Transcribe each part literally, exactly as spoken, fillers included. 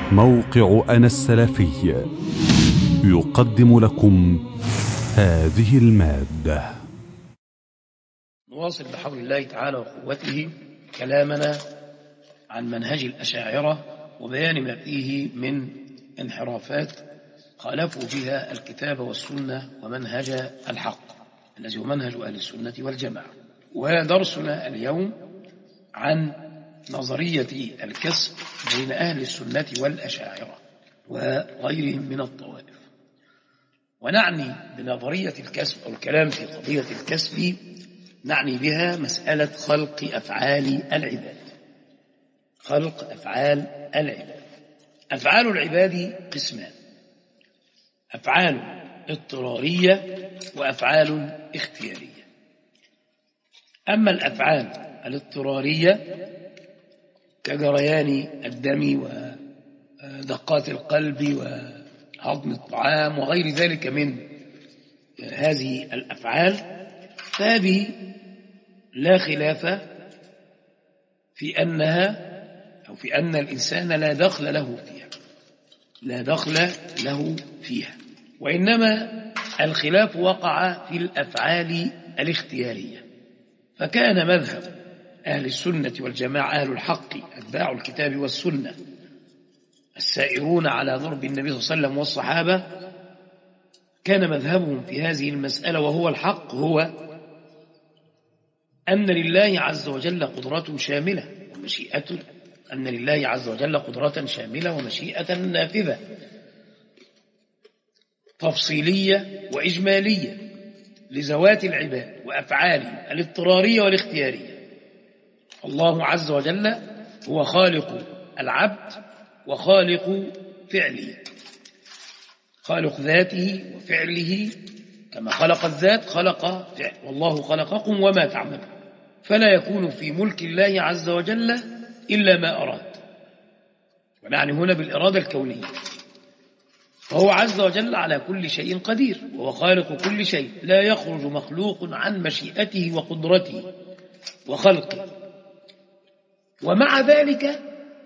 موقع أنا السلفي يقدم لكم هذه المادة. نواصل بحول الله تعالى وقوته كلامنا عن منهج الأشاعرة وبيان ما فيه من انحرافات خالفوا بها الكتاب والسنة ومنهج الحق الذي هو منهج أهل السنة والجماعة. ودرسنا اليوم عن نظرية الكسب بين أهل السنة والأشاعرة وغيرهم من الطوائف. ونعني بنظرية الكسب أو الكلام في قضية الكسب نعني بها مسألة خلق أفعال العباد. خلق أفعال العباد. أفعال العباد قسمان: أفعال اضطرارية وأفعال اختيارية. أما الأفعال الاضطرارية كجريان الدم ودقات القلب وهضم الطعام وغير ذلك من هذه الأفعال، فهذه لا خلاف في أنها أو في أن الإنسان لا دخل له فيها لا دخل له فيها وإنما الخلاف وقع في الأفعال الاختيارية. فكان مذهب أهل السنة والجماعة أهل الحق أتباع الكتاب والسنة السائرون على ضرب النبي صلى الله عليه وسلم والصحابة، كان مذهبهم في هذه المسألة وهو الحق هو أن لله عز وجل قدرة شاملة ومشيئة أن لله عز وجل قدرة شاملة ومشيئة نافذة تفصيلية وإجمالية لذوات العباد وأفعالهم الاضطرارية والاختيارية. الله عز وجل هو خالق العبد وخالق فعله، خالق ذاته وفعله، كما خلق الذات خلق فعل، والله خلقكم وما تعملون، فلا يكون في ملك الله عز وجل إلا ما أراد، ونعني هنا بالإرادة الكونية. فهو عز وجل على كل شيء قدير وهو خالق كل شيء، لا يخرج مخلوق عن مشيئته وقدرته وخلقه. ومع ذلك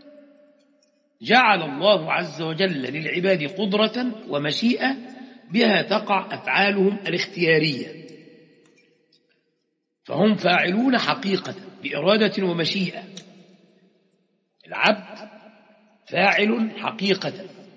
جعل الله عز وجل للعباد قدرة ومشيئة بها تقع أفعالهم الاختيارية، فهم فاعلون حقيقة بإرادة ومشيئة. العبد فاعل حقيقة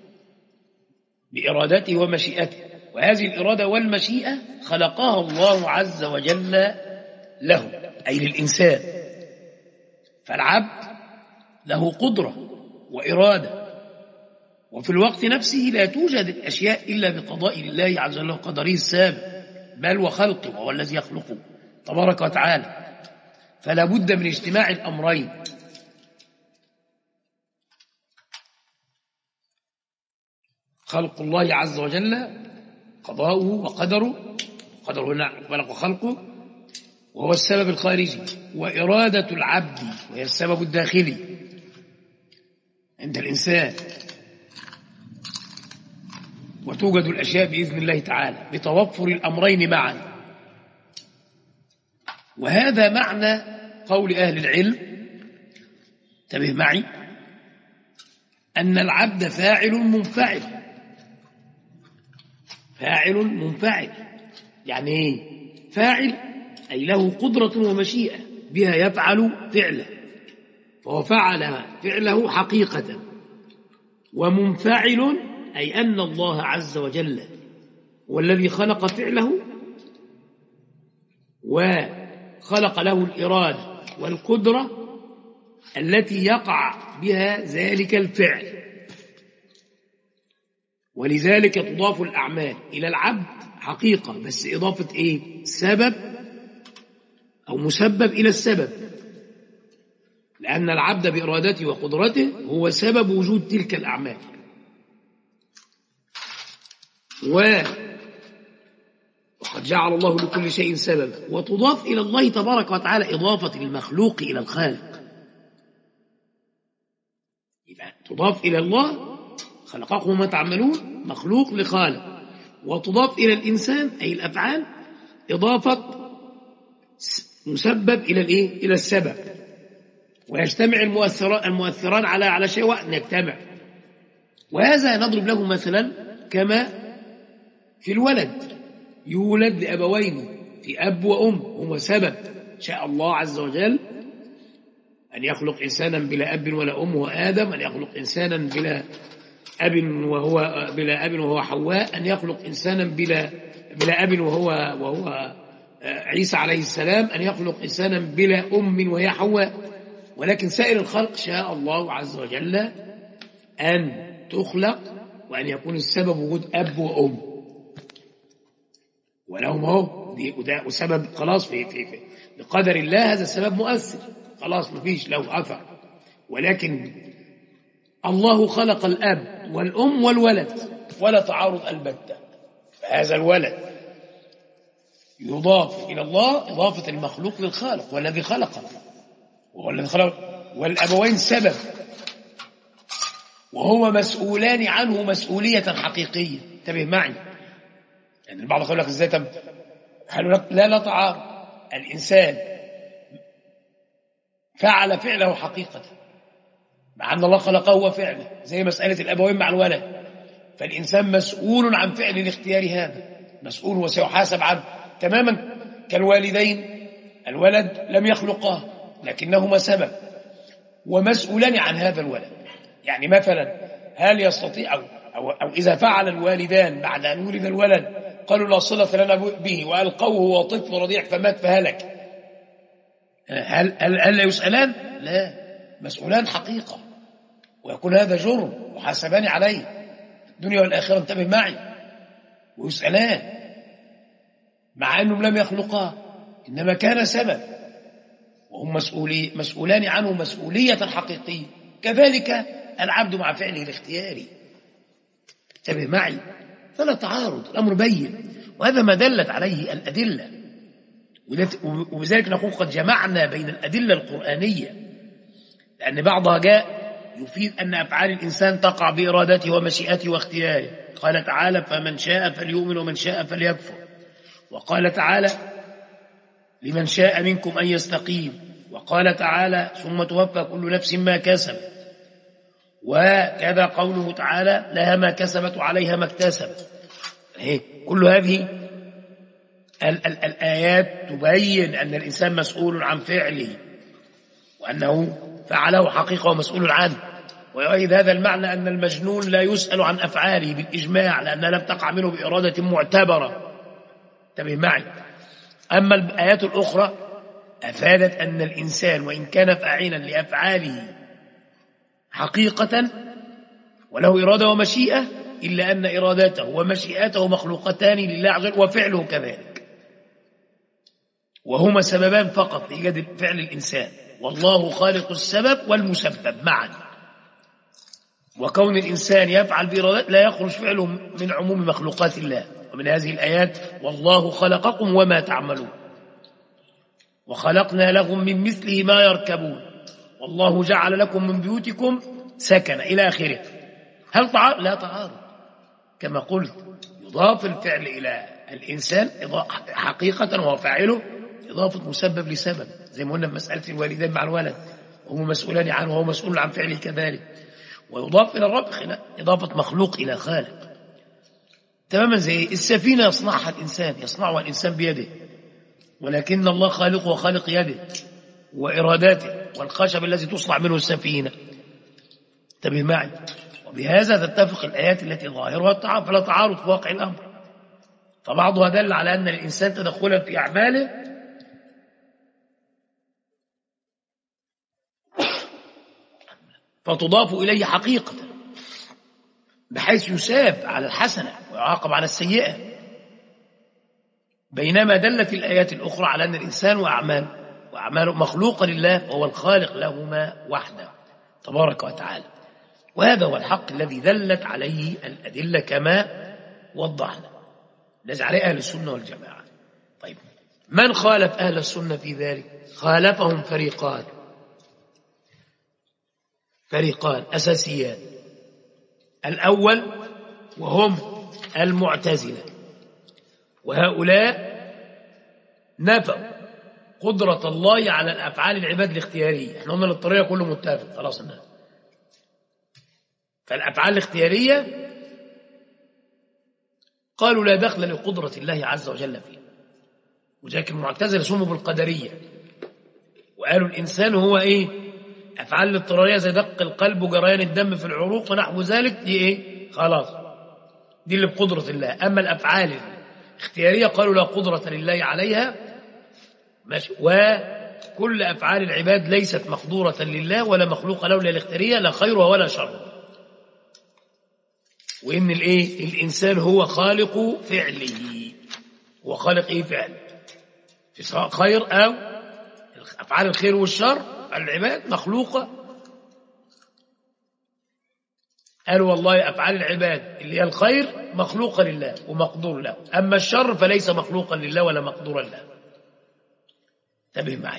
بإرادته ومشيئته، وهذه الإرادة والمشيئة خلقها الله عز وجل له أي للإنسان. فالعبد له قدرة وإرادة، وفي الوقت نفسه لا توجد الأشياء إلا بقضاء الله عز وجل وقدره السابق، بل وخلقه وهو الذي يخلقه تبارك وتعالى. فلا بد من اجتماع الأمرين: خلق الله عز وجل قضاؤه وقدره، قدره هنا وخلقه وهو السبب الخارجي، وإرادة العبد وهي السبب الداخلي عند الإنسان. وتوجد الأشياء بإذن الله تعالى بتوفر الأمرين معا. وهذا معنى قول أهل العلم، انتبه معي، أن العبد فاعل منفعل. فاعل منفعل يعني ايه؟ فاعل أي له قدرة ومشيئة بها يفعل فعله، فهو فعل فعله حقيقة. ومنفعل أي أن الله عز وجل هو الذي خلق فعله وخلق له الإرادة والقدرة التي يقع بها ذلك الفعل. ولذلك تضاف الأعمال إلى العبد حقيقة، بس إضافة إيه؟ سبب أو مسبب إلى السبب، لأن العبد بإرادته وقدرته هو سبب وجود تلك الأعمال. وقد جعل الله لكل شيء سببا. وتضاف إلى الله تبارك وتعالى إضافة المخلوق إلى الخالق، يبقى تضاف إلى الله خلقكم وما تعملون مخلوق لخالق، وتضاف إلى الإنسان أي الأفعال إضافة مسبب إلى الإيه؟ إلى السبب. ويجتمع المؤثران المؤثران على على شيء واحد، يجتمع وهذا نضرب له مثلا كما في الولد، يولد لأبوين في أب وأم، هما سبب شاء الله عز وجل أن يخلق إنسانا بلا أب ولا أم وآدم، أن يخلق إنسانا بلا أب وهو بلا أب وهو حواء، أن يخلق إنسانا بلا بلا أب وهو وهو عيسى عليه السلام، أن يخلق إنسانا بلا أم وهي حواء. ولكن سائر الخلق شاء الله عز وجل أن تخلق وأن يكون السبب وجود أب وأم، ولهم هو وده سبب خلاص في في في بقدر الله، هذا السبب مؤثر خلاص مفيش له أثر. ولكن الله خلق الأب والأم والولد ولا تعارض البتة. هذا الولد يضاف إلى الله إضافة المخلوق للخالق والذي خلقه، والذي خلق، والأبوين سبب، وهما مسؤولان عنه مسؤولية حقيقية. انتبه معي، يعني البعض يقول لك ازاي؟ طب لا لا تعارض، الإنسان فعل فعله حقيقة مع أن الله خلقه وفعله، زي مسألة الأبوين مع الولد، فالإنسان مسؤول عن فعل الاختيار، هذا مسؤول وسيحاسب عنه تماما كالوالدين. الولد لم يخلقاه لكنهما سبب ومسؤولان عن هذا الولد. يعني مثلا هل يستطيع أو, أو, أو إذا فعل الوالدان بعد أن ولد الولد قالوا لا صلة لنا به وألقوه وهو طفل رضيع فمات فهلك، هل, هل, هل لا يسألان؟ لا، مسؤولان حقيقة، ويكون هذا جرم وحاسبان عليه الدنيا والآخرة. انتبه معي، ويسألان مع أنهم لم يخلقاه، إنما كان سبب، وهم مسؤولي مسؤولان عنه مسؤولية حقيقية. كذلك العبد مع فعله الاختياري. انتبه معي، فلا تعارض، الأمر بين، وهذا ما دلت عليه الأدلة. وبذلك نقول قد جمعنا بين الأدلة القرآنية، لأن بعضها جاء يفيد أن أفعال الإنسان تقع بإرادته ومشيئته واختياره. قال تعالى فمن شاء فليؤمن ومن شاء فليكفر. وقال تعالى لمن شاء منكم أن يستقيم. وقال تعالى ثم توفى كل نفس ما كسبت. وكذا قوله تعالى لها ما كسبت وعليها ما اكتسبت. كل هذه ال ال الآيات تبين أن الإنسان مسؤول عن فعله، وأنه فعله حقيقة ومسؤول عنه. ويؤيد هذا المعنى أن المجنون لا يسأل عن أفعاله بالإجماع، لأنها لم تقع منه بإرادة معتبرة. انتبه معي. أما الآيات الأخرى أفادت أن الإنسان وإن كان فاعلا لأفعاله حقيقة وله إرادة ومشيئة، إلا أن إرادته ومشيئته مخلوقتان لله عز وجل، وفعله كذلك، وهما سببان فقط لإيجاد فعل الإنسان، والله خالق السبب والمسبب معا. وكون الإنسان يفعل بإرادته لا يخرج فعله من عموم مخلوقات الله. ومن هذه الآيات والله خلقكم وما تعملون وخلقنا لهم من مثله ما يركبون والله جعل لكم من بيوتكم سكن إلى آخره. هل تعارض؟ لا تعارض. كما قلت يضاف الفعل إلى الإنسان حقيقة وهو فاعله إضافة مسبب لسبب، زي ما قلنا في مسألة الوالدين مع الولد، وهم مسؤولان عنه وهو مسؤول عن فعله كذلك. ويضاف إلى الرب إضافة مخلوق إلى خالق، تماما زي السفينة يصنعها الإنسان، يصنعها الإنسان بيده، ولكن الله خالق وخالق يده وإراداته، والخشب الذي تصنع منه السفينة. انتبه معي. وبهذا تتفق الآيات التي ظاهرها التعارض، فلا تعارض في واقع الأمر. فبعضها دل على أن الإنسان تدخلا في أعماله فتضاف إليه حقيقة بحيث يساب على الحسنة ويعاقب على السيئة، بينما دلت الآيات الأخرى على أن الإنسان وأعمال وأعماله مخلوقة لله وهو الخالق لهما وحده تبارك وتعالى. وهذا هو الحق الذي دلت عليه الأدلة كما وضحنا، الذي عليه أهل السنة والجماعة. طيب، من خالف أهل السنة في ذلك؟ خالفهم فريقان فريقان أساسيان. الأول وهم المعتزلة، وهؤلاء نفوا قدرة الله على الأفعال العباد الاختيارية. احنا قلنا للطريقة كله متفق خلاص. الناس فالأفعال الاختيارية قالوا لا دخل لقدرة الله عز وجل فيها، وذلك المعتزلة سموا بالقدرية وقالوا الإنسان هو إيه؟ أفعال الاضطرارية زي دق القلب وجريان الدم في العروق ونحو ذلك، دي إيه؟ خلاص دي اللي بقدرة الله. أما الأفعال الاختيارية قالوا لا قدرة لله عليها، ماشي، وكل أفعال العباد ليست مقدورة لله ولا مخلوقة له، لا الاختيارية لا خير ولا شر، وإن الإيه؟ الإنسان هو خالق فعله، هو خالق إيه؟ فعل، في سواء خير أو أفعال الخير والشر العباد مخلوقة. قالوا والله أفعال العباد اللي هي الخير مخلوقة لله ومقدور له، أما الشر فليس مخلوقا لله ولا مقدورا له. انتبه معي.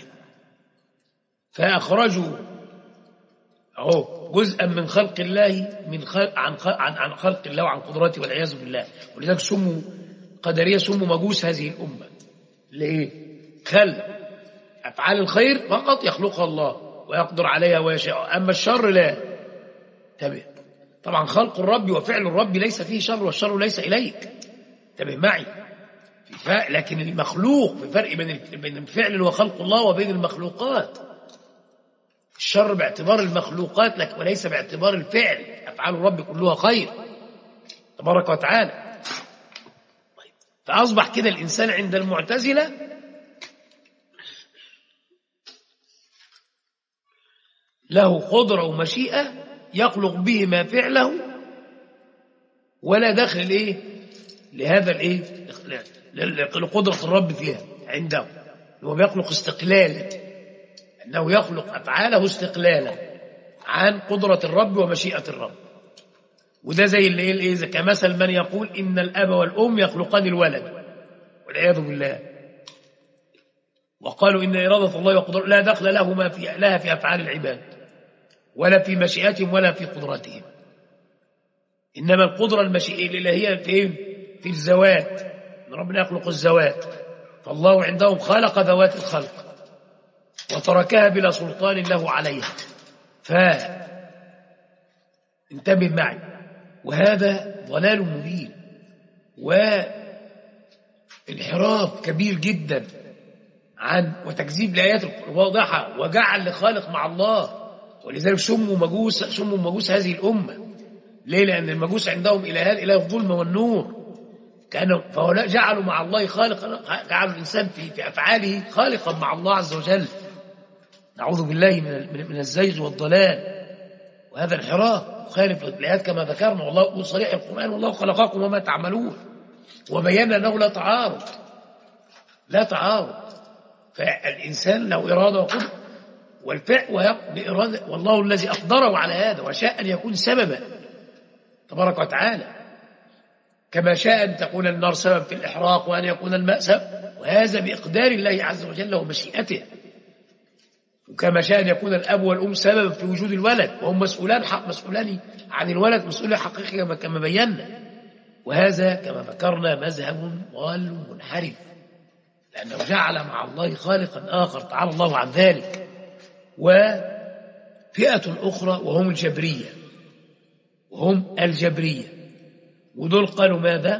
فأخرجوا أهو جزءا من خلق الله من خلق عن خلق عن عن خلق الله وعن قدرته والعياذ بالله، ولذلك سموا قدرية، سموا مجوس هذه الأمة. ليه؟ خلق أفعال الخير فقط يخلقها الله ويقدر عليها ويشاء، أما الشر لا. انتبه. طبعا خلق الرب وفعل الرب ليس فيه شر، والشر ليس إليك. انتبه معي. لكن المخلوق، في فرق بين الفعل اللي هو خلق الله وبين المخلوقات. الشر باعتبار المخلوقات لك وليس باعتبار الفعل. أفعال الرب كلها خير تبارك وتعالى. فأصبح كده الإنسان عند المعتزلة له قدرة ومشيئة يخلق به ما فعله، ولا دخل إيه لهذا الإيه لقدرة الرب فيها عنده. هو بيخلق استقلالا، أنه يخلق أفعاله استقلالا عن قدرة الرب ومشيئة الرب. وده زي اللي إيه إذا كمثل من يقول إن الأب والأم يخلقان الولد والعياذ بالله، وقالوا إن إرادة الله وقدرته لا دخل لهما في لها في أفعال العباد ولا في مشيئتهم ولا في قدرتهم، إنما القدرة المشيئة الإلهية في في الذوات، ربنا يخلق الذوات، فالله عندهم خلق ذوات الخلق وتركها بلا سلطان له عليها. فانتبه معي، وهذا ضلال مبين وانحراف كبير جدا عن وتكذيب الآيات الواضحة، وجعل لخالق مع الله. ولذلك سموا مجوس سموا مجوس هذه الأمة. ليه؟ لأن المجوس عندهم إلهان، إله الظلم والنور، كانوا فهؤلاء جعلوا مع الله خالقا، جعلوا الإنسان في في أفعاله خالقا مع الله عز وجل. نعوذ بالله من من الزيغ والضلال، وهذا انحراف مخالف للآيات كما ذكرنا. والله يقول صريح القرآن والله خلقكم وما تعملون، وبينا أنه لا تعارض لا تعارض فالإنسان له إرادة وقدرة والفعل بإرادة، والله الذي أقدره على هذا وشاء أن يكون سببا تبارك وتعالى، كما شاء أن تكون النار سبب في الإحراق وأن يكون الماء سبب، وهذا بإقدار الله عز وجل ومشيئته. وكما شاء أن يكون الأب والأم سبب في وجود الولد، وهم مسؤولان حق مسؤولان عن الولد مسؤولية حقيقية كما بينا. وهذا كما ذكرنا مذهب ضال منحرف، لأنه جعل مع الله خالقا آخر تعالى الله عن ذلك. وفئة أخرى وهم الجبرية وهم الجبرية ودول قالوا ماذا؟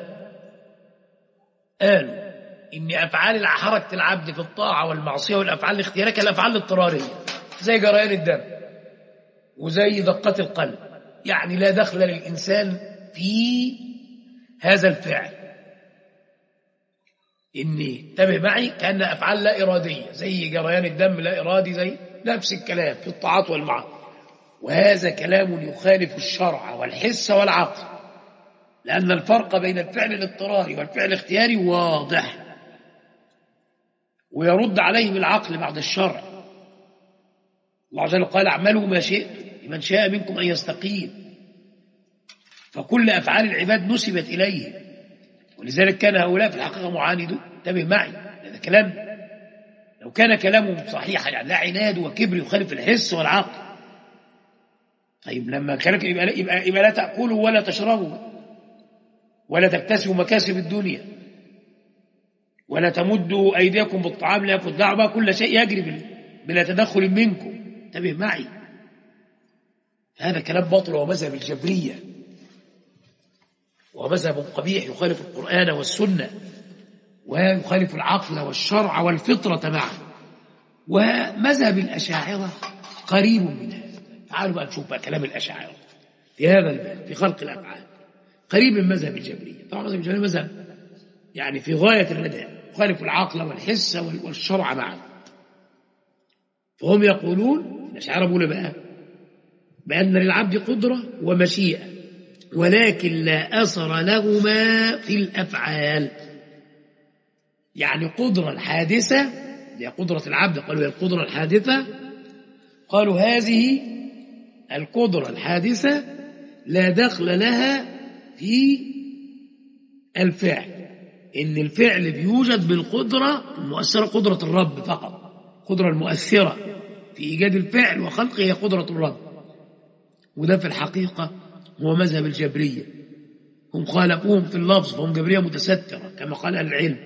قالوا إن أفعال حركة العبد في الطاعة والمعصية والأفعال الاختيارية كالأفعال الاضطرارية، زي جريان الدم وزي دقة القلب، يعني لا دخل للإنسان في هذا الفعل. إني انتبه معي، كأن أفعال لا إرادية زي جريان الدم لا إرادي، زي نفس الكلام في الطاعات والمعاصي. وهذا كلام يخالف الشرع والحس والعقل، لأن الفرق بين الفعل الاضطراري والفعل الاختياري واضح، ويرد عليهم العقل بعد الشرع. الله عز وجل قال اعملوا ما شئتم لمن شاء منكم أن يستقيم، فكل أفعال العباد نسبت إليه. ولذلك كان هؤلاء في الحقيقة معاندون. انتبه معي، هذا كلام لو كان كلامهم صحيحا، يعني لا عناد وكبر يخالف الحس والعقل. طيب لما كانك يبقى, يبقى, يبقى لا تأكلوا ولا تشربوا ولا تكتسبوا مكاسب الدنيا ولا تمدوا أيديكم بالطعام ليأكل، دعوا كل شيء يجري بلا تدخل منكم. انتبه معي، هذا كلام باطل ومذهب الجبرية، ومذهب قبيح يخالف القرآن والسنة ويخالف العقل والشرع والفطرة معا. ومذهب الأشاعرة قريب من هذا. تعالوا بقى نشوف بقى كلام الأشاعرة في هذا الباب في خلق الأفعال، قريب من مذهب الجبرية. طبعا مذهب الجبرية مذهب يعني في غاية الرداء، يخالف العقل والحس والشرع معا. فهم يقولون الأشاعرة بيقولوا بقى بأن للعبد قدرة ومشيئة، ولكن لا أثر لهما في الأفعال. يعني قدرة الحادثة هي قدرة العبد، قالوا هي القدرة الحادثة، قالوا هذه القدرة الحادثة لا دخل لها في الفعل، إن الفعل بيوجد بالقدرة المؤثرة، قدرة الرب فقط. قدرة المؤثرة في إيجاد الفعل وخلقه هي قدرة الرب. وده في الحقيقة هو مذهب الجبرية، هم خالفوهم في اللفظ، فهم جبرية متسترة كما قال العلم.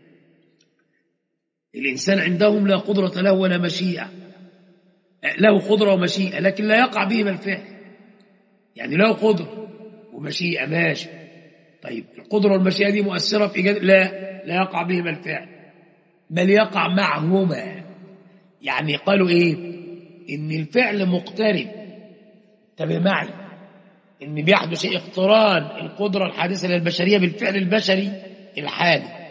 الإنسان عندهم لا قدرة له ولا مشيئة، له قدرة ومشيئة لكن لا يقع بهما الفعل. يعني له قدرة ومشيئة ماشي، طيب القدرة والمشيئة دي مؤثرة في إيجاد؟ لا، لا يقع بهما الفعل، بل يقع معهما. يعني قالوا إيه؟ إن الفعل مقترب، انتبه معي، إن بيحدث اقتران القدرة الحادثة للبشرية بالفعل البشري الحالي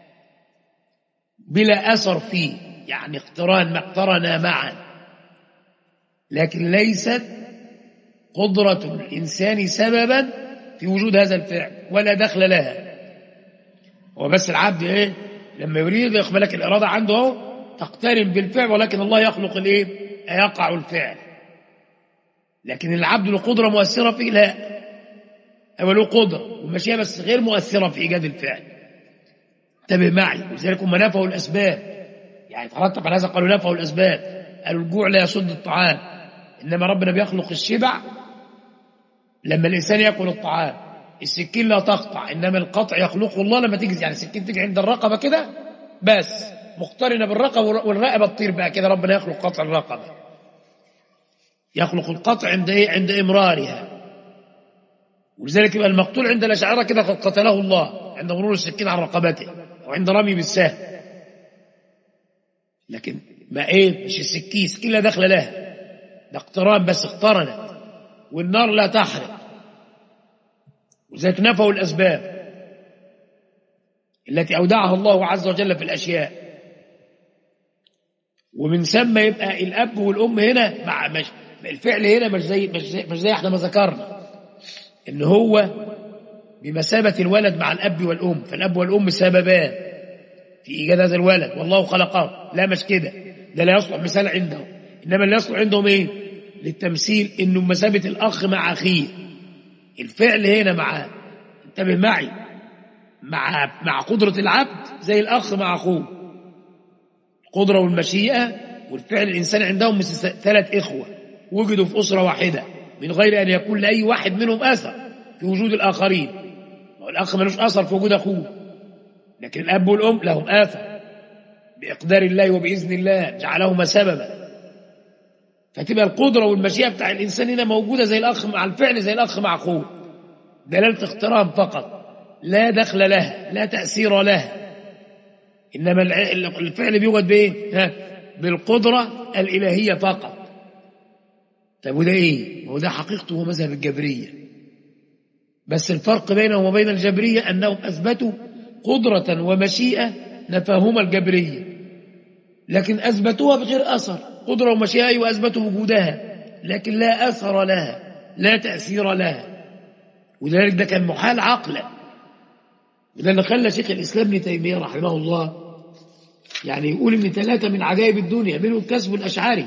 بلا أثر فيه، يعني اقتران ما اقترنا معا، لكن ليست قدرة الإنسان سببا في وجود هذا الفعل ولا دخل لها. هو بس العبد إيه؟ لما يريد يقبلك الإرادة عنده تقترن بالفعل، ولكن الله يخلق الإيه؟ يقع الفعل. لكن العبد له قدرة مؤثرة فيه؟ لا، هو له قدرة ومشيئة بس غير مؤثرة في إيجاد الفعل. انتبه معي، ولذلك هم نفوا الأسباب، يعني ترتب على هذا قالوا نفوا الأسباب، قالوا الجوع لا يسد الطعام، إنما ربنا بيخلق الشبع لما الإنسان يأكل الطعام. السكين لا تقطع، إنما القطع يخلقه الله لما تيجي، يعني السكين تيجي عند الرقبة كده بس مقترنة بالرقبة، والرقبة تطير بقى كده، ربنا يخلق قطع الرقبة، يخلق القطع عند إيه؟ عند إمرارها. ولذلك يبقى المقتول عند الأشاعرة كده قد قتله الله عند مرور السكين على رقبته أو عند رمي بالسهم. لكن ما إيه؟ مش السكين، السكين لا دخل لها، ده اقتران بس اقترنت، والنار لا تحرق. وذلك نفوا الأسباب التي أودعها الله عز وجل في الأشياء. ومن ثم يبقى الأب والأم هنا مع مش الفعل هنا مش زي مش زي, مش زي احنا ما ذكرنا إن هو بمثابة الولد مع الأب والأم، فالأب والأم سببان في إيجاد هذا الولد والله خلقه. لا مش كده، ده لا يصلح مثال عندهم، إنما اللي يصلح عندهم إيه؟ للتمثيل، إنه بمثابة الأخ مع أخيه. الفعل هنا مع، انتبه معي، مع مع قدرة العبد زي الأخ مع أخوه، القدرة والمشيئة والفعل. الإنسان عندهم مثل ثلاث إخوة وجدوا في أسرة واحدة من غير أن يكون لأي واحد منهم أثر في وجود الآخرين. والأخ ملوش أثر في وجود أخوه، لكن الأب والأم لهم أثر بإقدار الله وبإذن الله، جعلهما سببا. فتبقى القدرة والمشيئة بتاع الإنسان هنا موجودة زي الأخ مع الفعل، زي الأخ مع أخوه، دلالة اقتران فقط، لا دخل لها، لا تأثير لها. إنما الفعل بيوجد بإيه؟ ها؟ بالقدرة الإلهية فقط. طيب وده إيه؟ وده حقيقته هو مذهب الجبرية، بس الفرق بينهم وبين الجبرية أنهم أثبتوا قدرة ومشيئة نفاهما الجبرية، لكن أثبتوها بغير أثر. قدرة ومشيئة أيوة أثبتوا وجودها، لكن لا أثر لها، لا تأثير لها. وذلك ده كان محال عقلا، وده اللي خلى شيخ الإسلام ابن تيمية رحمه الله يعني يقول إن ثلاثة من عجائب الدنيا، منهم كسب الأشعري،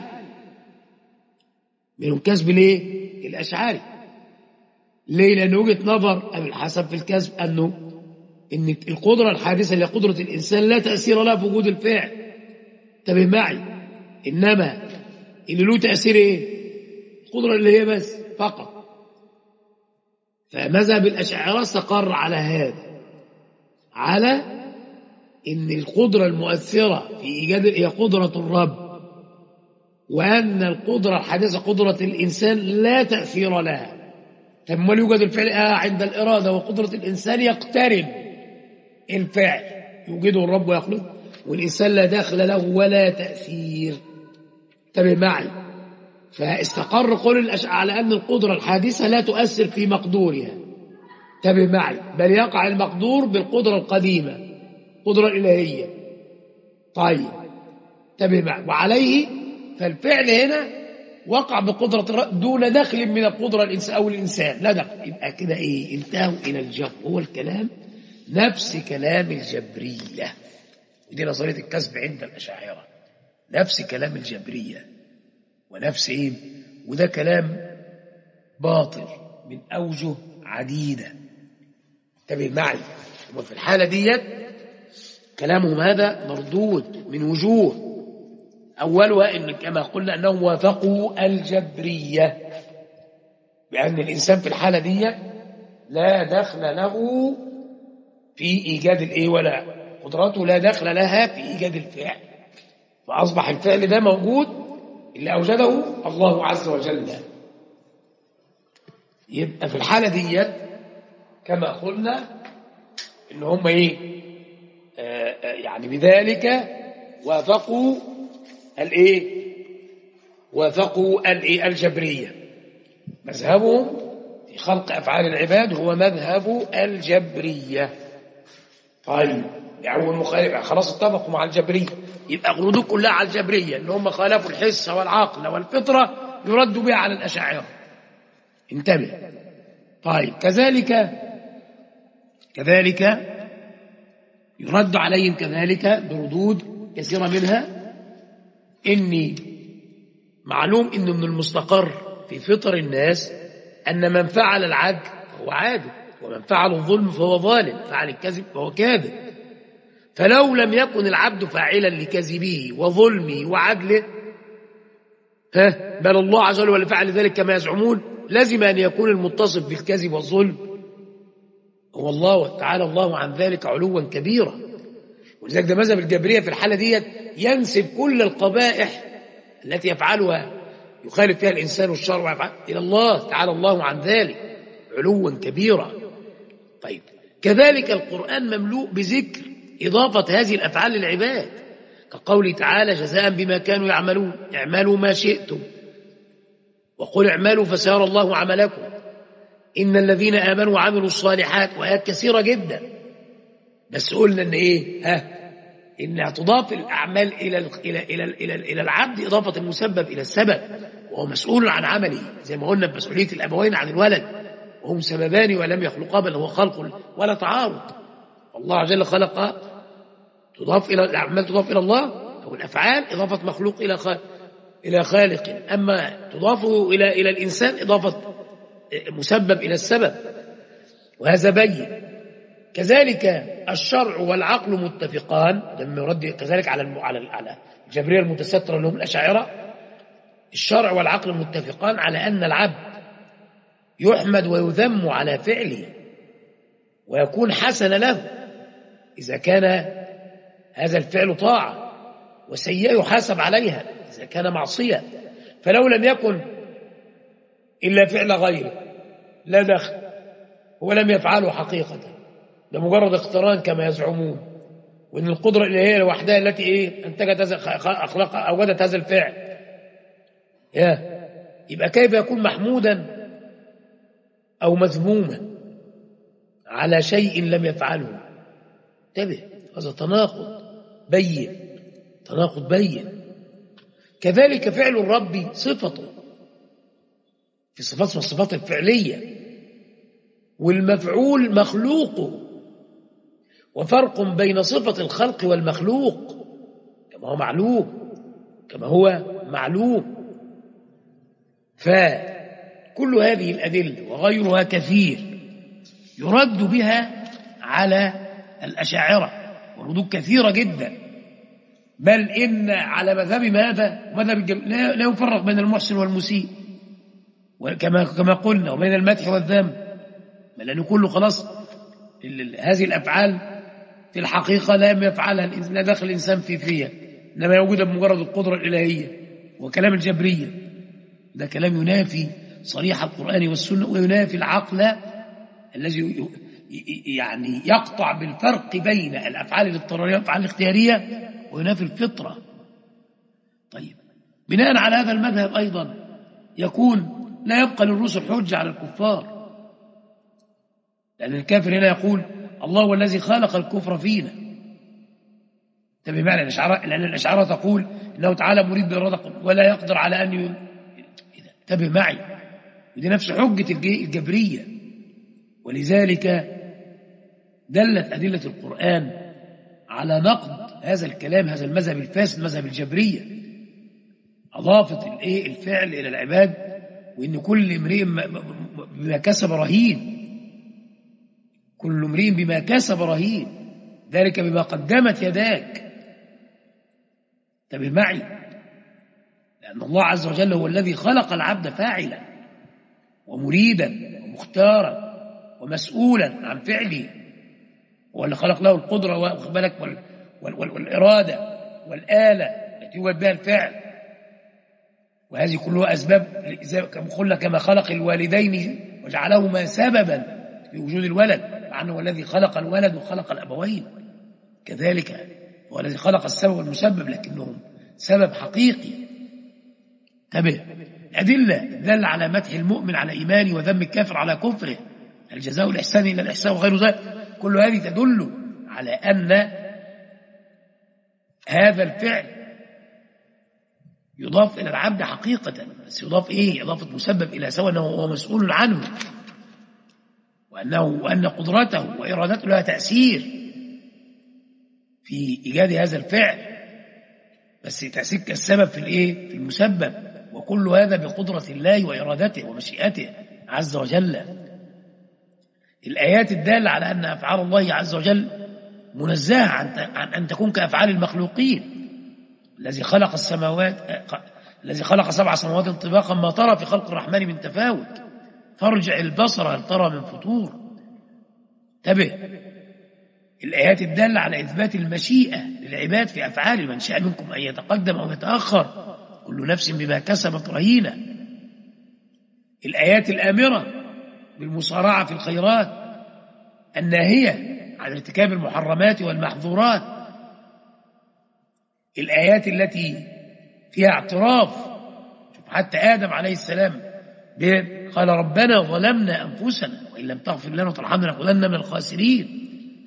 منهم كسب ليه؟ الأشعري. ليه؟ لأن وجهة نظر أبي الحسن في الكسب أنه إن القدرة الحادثة اللي قدرة الإنسان لا تأثير لها في وجود الفعل، انتبه معي، إنما اللي له تأثير إيه؟ القدرة اللي هي بس فقط. فمذهب الأشاعرة استقر على هذا، على إن القدرة المؤثرة في إيجاد هي قدرة الرب، وأن القدرة الحادثة قدرة الإنسان لا تأثير لها. طب ما يوجد الفعل آه عند الإرادة وقدرة الإنسان يقترب الفعل يوجده الرب ويخلقه، والإنسان لا داخل له ولا تأثير. انتبه معي. فاستقر قول الأشاعرة على أن القدرة الحادثة لا تؤثر في مقدورها. انتبه معي. بل يقع المقدور بالقدرة القديمة، القدرة الإلهية. طيب انتبه معي. وعليه فالفعل هنا وقع بقدرة دون دخل من القدرة الإنسان أو الإنسان، لا دخل. يبقى كده إيه؟ انتهوا إلى الجبر. هو الكلام نفس كلام الجبرية، ودي نظرية الكسب عند الأشاعرة، نفس كلام الجبرية ونفس إيه؟ وده كلام باطل من أوجه عديدة. انتبه معي. وفي الحالة ديت كلامهم هذا مردود من وجوه. أولها إن كما قلنا أنهم وافقوا الجبرية بأن الإنسان في الحالة دي لا دخل له في إيجاد الإيه، ولا قدرته لا دخل لها في إيجاد الفعل، فأصبح الفعل ده موجود اللي أوجده الله عز وجل. يبقى في الحالة دي كما قلنا إن هم إيه آه آه يعني بذلك وافقوا الايه وافقوا الايه الجبريه. مذهبهم في خلق افعال العباد هو مذهب الجبريه. طيب يعني المخالف خلاص اتفقوا مع الجبريه، يبقى ردود كلها على الجبريه اللي هم خالفوا الحس والعقل والفطره يردوا بها على الاشاعره. انتبه. طيب كذلك كذلك يرد عليهم كذلك بردود كثيره منها إني معلوم إنه من المستقر في فطر الناس أن من فعل العدل فهو عادل، ومن فعل الظلم فهو ظالم، فعل الكذب فهو كاذب. فلو لم يكن العبد فاعلا لكذبه وظلمه وعدله ها بل الله عز وجل اللي فعل ذلك كما يزعمون، لازم أن يكون المتصف بالكذب والظلم هو الله تعالى الله عن ذلك علوا كبيرا. ولذلك ده مذهب الجبرية في الحالة دي ينسب كل القبائح التي يفعلها يخالف فيها الإنسان والشرع ويفعل إلى الله تعالى الله عن ذلك علوا كبيرا. طيب كذلك القرآن مملوء بذكر إضافة هذه الأفعال للعباد، كقوله تعالى جزاء بما كانوا يعملون اعملوا ما شئتم وقل اعملوا فسيرى الله عملكم إن الذين آمنوا وعملوا الصالحات، وآيات كثيرة جدا. بس قلنا ان ايه ها ان تضاف الاعمال الى الى الى الى, إلى العبد اضافه المسبب الى السبب، وهو مسؤول عن عمله زي ما قلنا بمسؤوليه الابوين عن الولد، وهم سببان ولم يخلقا بل هو خلق ولا تعارض. الله عز وجل خلق تضاف الى الاعمال تضاف الى الله، او الافعال اضافه مخلوق الى خالق الى خالق، اما تضاف الى الى الانسان اضافه مسبب الى السبب، وهذا بين. كذلك الشرع والعقل متفقان، لما يرد كذلك على على على الجبريه المتستره اللي هم الاشاعره، الشرع والعقل متفقان على ان العبد يحمد ويذم على فعله ويكون حسن له اذا كان هذا الفعل طاعه، وسيئه يحاسب عليها اذا كان معصيه. فلو لم يكن الا فعل غيره لا دخل، هو لم يفعله حقيقه، ده مجرد اقتران كما يزعمون، وان القدره اللي هي لوحدها التي ايه انتجت هذا اخلاق اوجدت هذا الفعل. يا يبقى كيف يكون محمودا او مذموما على شيء لم يفعله؟ انتبه، هذا تناقض بين، تناقض بين. كذلك فعل الرب صفته في صفات من الصفات الفعليه، والمفعول مخلوقه، وفرق بين صفة الخلق والمخلوق كما هو معلوم كما هو معلوم. فكل هذه الأدلة وغيرها كثير يرد بها على الأشاعرة، وردود كثيرة جدا، بل إن على مذهب ماذا مذهب لا يفرق بين المحسن والمسيء، وكما كما قلنا، وبين المدح والذم، لأنه كله خلاص هذه الأفعال في الحقيقة لا يفعلها لا دخل الإنسان في فيها، إنما يوجد بمجرد القدرة الإلهية. وكلام الجبرية، ده كلام ينافي صريح القرآن والسنة وينافي العقل الذي يعني يقطع بالفرق بين الأفعال الاضطرارية والأفعال الاختيارية، وينافي الفطرة. طيب بناء على هذا المذهب أيضا يكون لا يبقى للرسل حجة على الكفار، لأن الكافر هنا يقول الله هو الذي خلق الكفر فينا. تبي معنى الأشعار، لأن الأشعار تقول إنه تعالى مريد بالرضا ولا يقدر على أن ي... تبي معي، ودي نفس حجة الجبرية. ولذلك دلت أدلة القرآن على نقد هذا الكلام، هذا المذهب الفاسد، مذهب الجبرية. أضافت الإيه الفعل إلى العباد، وإن كل امرئ بما كسب رهين، كل امرئ بما كسب رهين، ذلك بما قدمت يداك. تبي معي، لأن الله عز وجل هو الذي خلق العبد فاعلا ومريدا ومختارا ومسؤولا عن فعله، هو اللي خلق له القدرة وال... وال... وال... والإرادة والآلة التي يوجد بها الفعل، وهذه كلها أسباب كما خلق الوالدين وجعلهما سببا في وجود الولد، مع أنه هو الذي خلق الولد وخلق الأبوين. كذلك هو الذي خلق السبب والمسبب، لكنهم سبب حقيقي. تبه أدلة دل على مدح المؤمن على إيمانه وذم الكافر على كفره، الجزاء الإحسان إلى الإحسان وغير ذلك، كل هذه تدل على أن هذا الفعل يضاف إلى العبد حقيقة، بس يضاف إيه؟ إضافة مسبب إلى سوى أنه هو مسؤول عنه، وأنه وأن قدرته وإرادته لها تأثير في إيجاد هذا الفعل، بس تأثير كالسبب في الإيه؟ في المسبب، وكل هذا بقدرة الله وإرادته ومشيئته عز وجل. الآيات الدالة على أن أفعال الله عز وجل منزهة عن أن تكون كأفعال المخلوقين. الذي خلق السماوات الذي خلق سبع سماوات طباقا ما ترى في خلق الرحمن من تفاوت، فارجع البصر هل ترى من فطور. انتبه، الآيات الدالة على إثبات المشيئة للعباد في أفعال من شاء منكم أن يتقدم أو يتأخر، كل نفس بما كسبت رهينة. الآيات الآمرة بالمسارعة في الخيرات، الناهية عن ارتكاب المحرمات والمحظورات. الآيات التي فيها اعتراف، حتى آدم عليه السلام قال ربنا ظلمنا أنفسنا وإن لم تغفر لنا وترحمنا لنكونن من الخاسرين.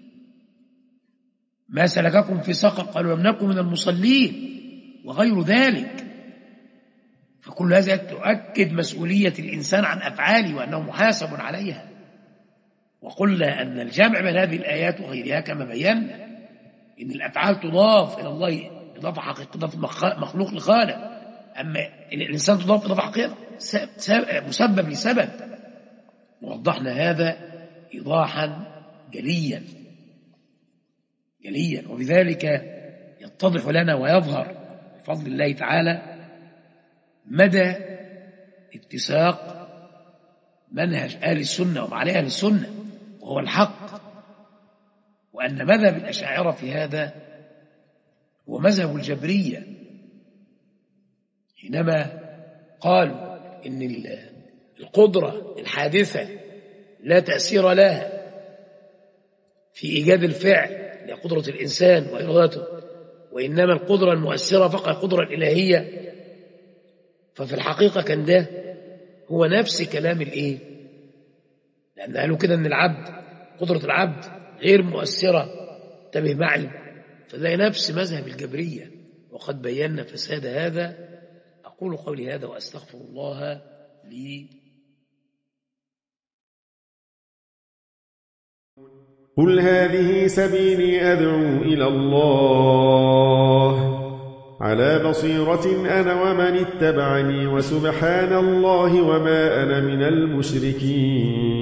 ما سلككم في سقر؟ قالوا لم نكن من المصلين، وغير ذلك. فكل هذا تؤكد مسؤولية الإنسان عن أفعاله وأنه محاسب عليها. وقلنا أن الجمع بين هذه الآيات وغيرها كما بينا إن الأفعال تضاف إلى الله إضافة حقيقية، إضافة مخلوق لخالق، أما الإنسان تضاف إضافة حقيقية مسبب لسبب. ووضحنا هذا إيضاحا جليا جليا وبذلك يتضح لنا ويظهر بفضل الله تعالى مدى اتساق منهج أهل السنة ومعنى أهل السنة، وهو الحق، وأن مذهب الأشاعرة في هذا هو مذهب الجبرية، حينما قالوا إن القدرة الحادثة لا تأثير لها في إيجاد الفعل لقدرة الإنسان وإرادته، وإنما القدرة المؤثرة فقط القدرة الإلهية. ففي الحقيقة كان ده هو نفس كلام الإيه؟ لأن قالوا كده أن العبد قدرة العبد غير مؤثرة. انتبه معي، فده نفس مذهب الجبرية، وقد بينا فساد هذا. أقول قولي هذا وأستغفر الله لي. قل هذه سبيلي أدعو إلى الله على بصيرة أنا ومن اتبعني، وسبحان الله وما أنا من المشركين.